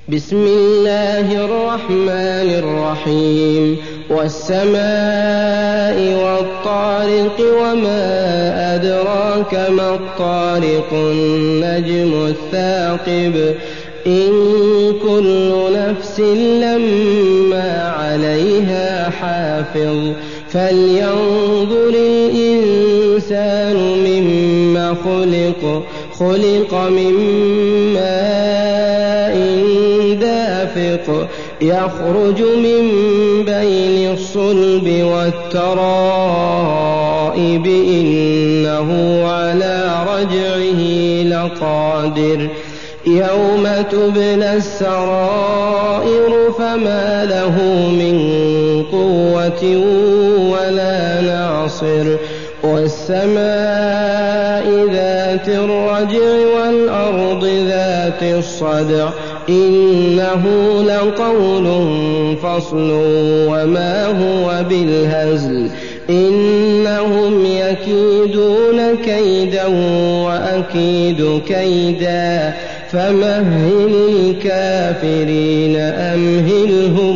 بسم الله الرحمن الرحيم والسماء والطارق وما أدراك ما الطارق النجم الثاقب إن كل نفس لما عليها حافظ فلينظر الإنسان مما خلق من ماء دافق يخرج من بين الصلب والترائب إنه على رجعه لقادر يوم تبلى السرائر فما له من قوة ولا ناصر والسماء ذات الرجع والأرض ذات الصدع إنه لقول فصل وما هو بالهزل إنهم يكيدون كيدا وأكيد كيدا فمهل الكافرين أمهلهم